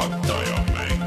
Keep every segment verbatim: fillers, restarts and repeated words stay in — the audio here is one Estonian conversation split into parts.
Juhatajamäng.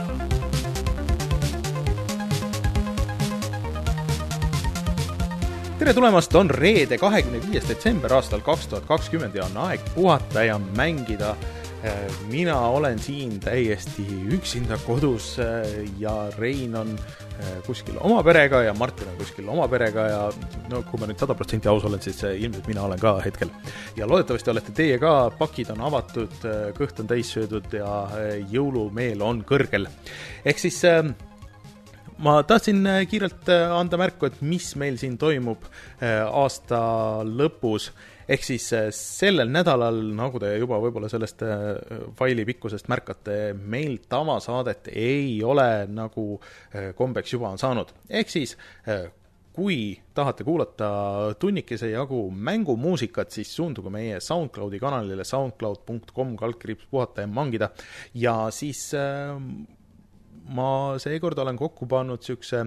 Tere tulemast, on reede kahekümne viies detsember aastal kaks tuhat kakskümmend ja on aeg puhata ja mängida. Mina olen siin täiesti üksinda kodus ja Rein on kuskil oma perega ja Martin on kuskil oma perega ja no, kui ma nüüd sada protsenti aus olen, siis ilmselt mina olen ka hetkel. Ja loodetavasti olete teie ka, pakid on avatud, kõht on täis söödud ja jõulumeel on kõrgel. Ehk siis ma tahtsin kiirelt anda märku, et mis meil siin toimub aasta lõpus. Ehk siis sellel nädalal, nagu te juba võib-olla sellest faili pikkusest märkate, meil tavasaadet ei ole nagu kombeks juba on saanud. Ehk siis, kui tahate kuulata tunnikese jagu mängumuusikat, siis suunduge meie SoundCloudi kanalile soundcloud punkt com kaldkriips puhata ja mangida. Ja siis ma seekord olen kokku pannud siukse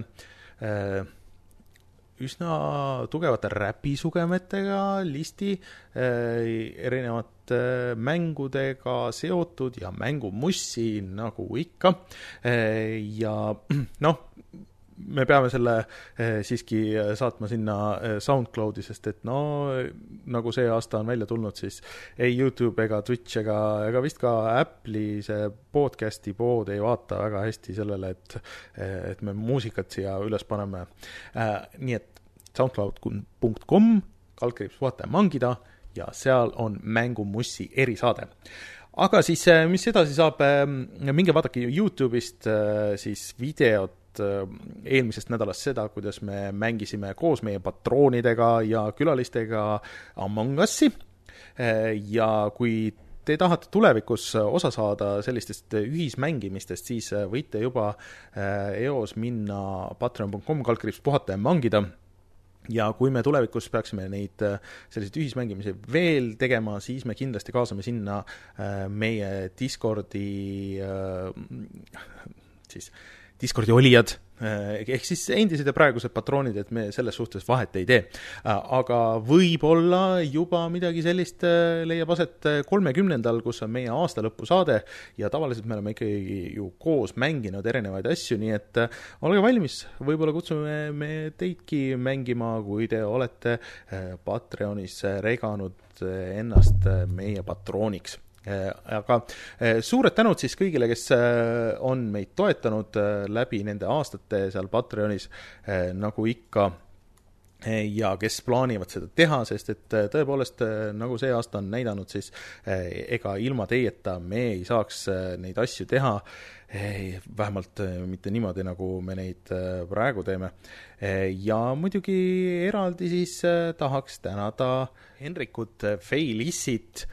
üsna tugevate räpisugemetega listi erinevate mängudega seotud ja mängumussi nagu ikka. Ja noh, me peame selle siiski saatma sinna SoundCloudi, sest et no nagu see aasta on välja tulnud, siis ei YouTube ega Twitch ega, ega vist ka Apple'i see podcasti pood ei vaata väga hästi sellele, et, et me muusikat siia üles paneme. Nii et soundcloud punkt com kaldkriips puhata ja mangida ja seal on mängumussi erisaade. Aga siis, mis edasi saab, minge vaadake YouTube'ist siis videot eelmisest nädalast seda, kuidas me mängisime koos meie patroonidega ja külalistega Among Us'i. Ja kui te tahate tulevikus osa saada sellistest ühismängimistest, siis võite juba eos minna patreon punkt com kaldkriips puhata ja mangida. Ja kui me tulevikus peaksime neid selliseid ühismängimisi veel tegema, siis me kindlasti kaasame sinna meie Discordi siis Discordi olijad, ehk siis endised ja praegused patroonid, et me selles suhtes vahet ei tee. Aga võib-olla juba midagi sellist leiab aset kolmekümnendal, kus on meie aasta lõpu saade ja tavaliselt me oleme ikkagi ju koos mänginud erinevaid asju, nii et olge valmis, võib-olla kutsume me teidki mängima, kui te olete Patreonis reganud ennast meie patrooniks. Aga suured tänud siis kõigile, kes on meid toetanud läbi nende aastate seal Patreonis nagu ikka ja kes plaanivad seda teha, sest et tõepoolest nagu see aasta on näidanud, siis ega ilma teieta me ei saaks neid asju teha, vähemalt mitte niimoodi, nagu me neid praegu teeme. Ja muidugi eraldi siis tahaks tänada Henrikut, Feilissit,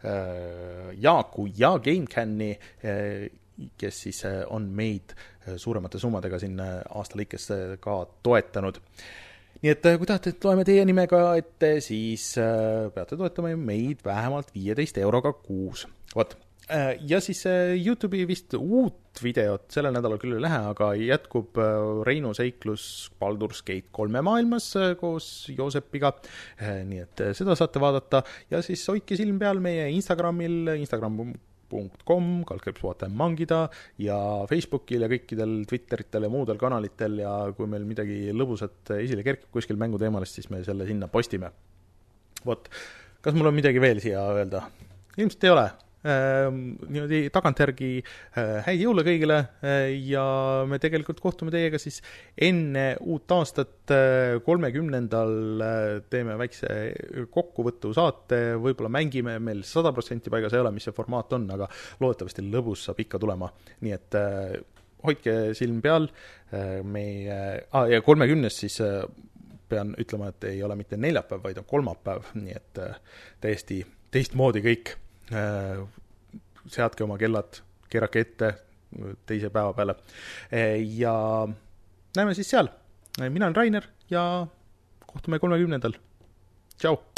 Jaaku ja GameCami, kes siis on meid suuremate summadega siin aasta lõikes ka toetanud. Nii et kui tahate, et loeme teie nimega ette, siis peate toetama meid vähemalt viieteist euroga kuus. Vot. Ja siis YouTube'i vist uut videot sellel nädalal küll ei lähe, aga jätkub Reinu seiklus Baldur's Gate kolme maailmas koos Joosepiga. Nii et seda saate vaadata ja siis hoidke silm peal meie Instagramil, instagram punkt com kaldkriips puhata ja mangida ja Facebookil ja kõikidel Twitteritel ja muudel kanalitel ja kui meil midagi lõbusat esile kerkib kuskil mänguteemalist, siis me selle sinna postime. Vot, kas mul on midagi veel siia öelda? Ilmselt ei ole. Niimoodi tagantjärgi häid jõule kõigile ja me tegelikult kohtume teiega siis enne uut aastat kolmekümnendal teeme väikse kokkuvõttu saate, võib-olla mängime, meil sada protsenti paigas ei ole, mis see formaat on, aga loodetavasti lõbus saab ikka tulema, nii et hoidke silm peal meie, ah, ja kolmekümnes siis pean ütlema, et ei ole mitte neljapäev, vaid on kolmapäev, nii et täiesti teistmoodi kõik. Seadke oma kellad, keerake ette teise päeva peale ja näeme siis seal. Mina olen Rainer ja kohtume kolmekümnendal. Tšau!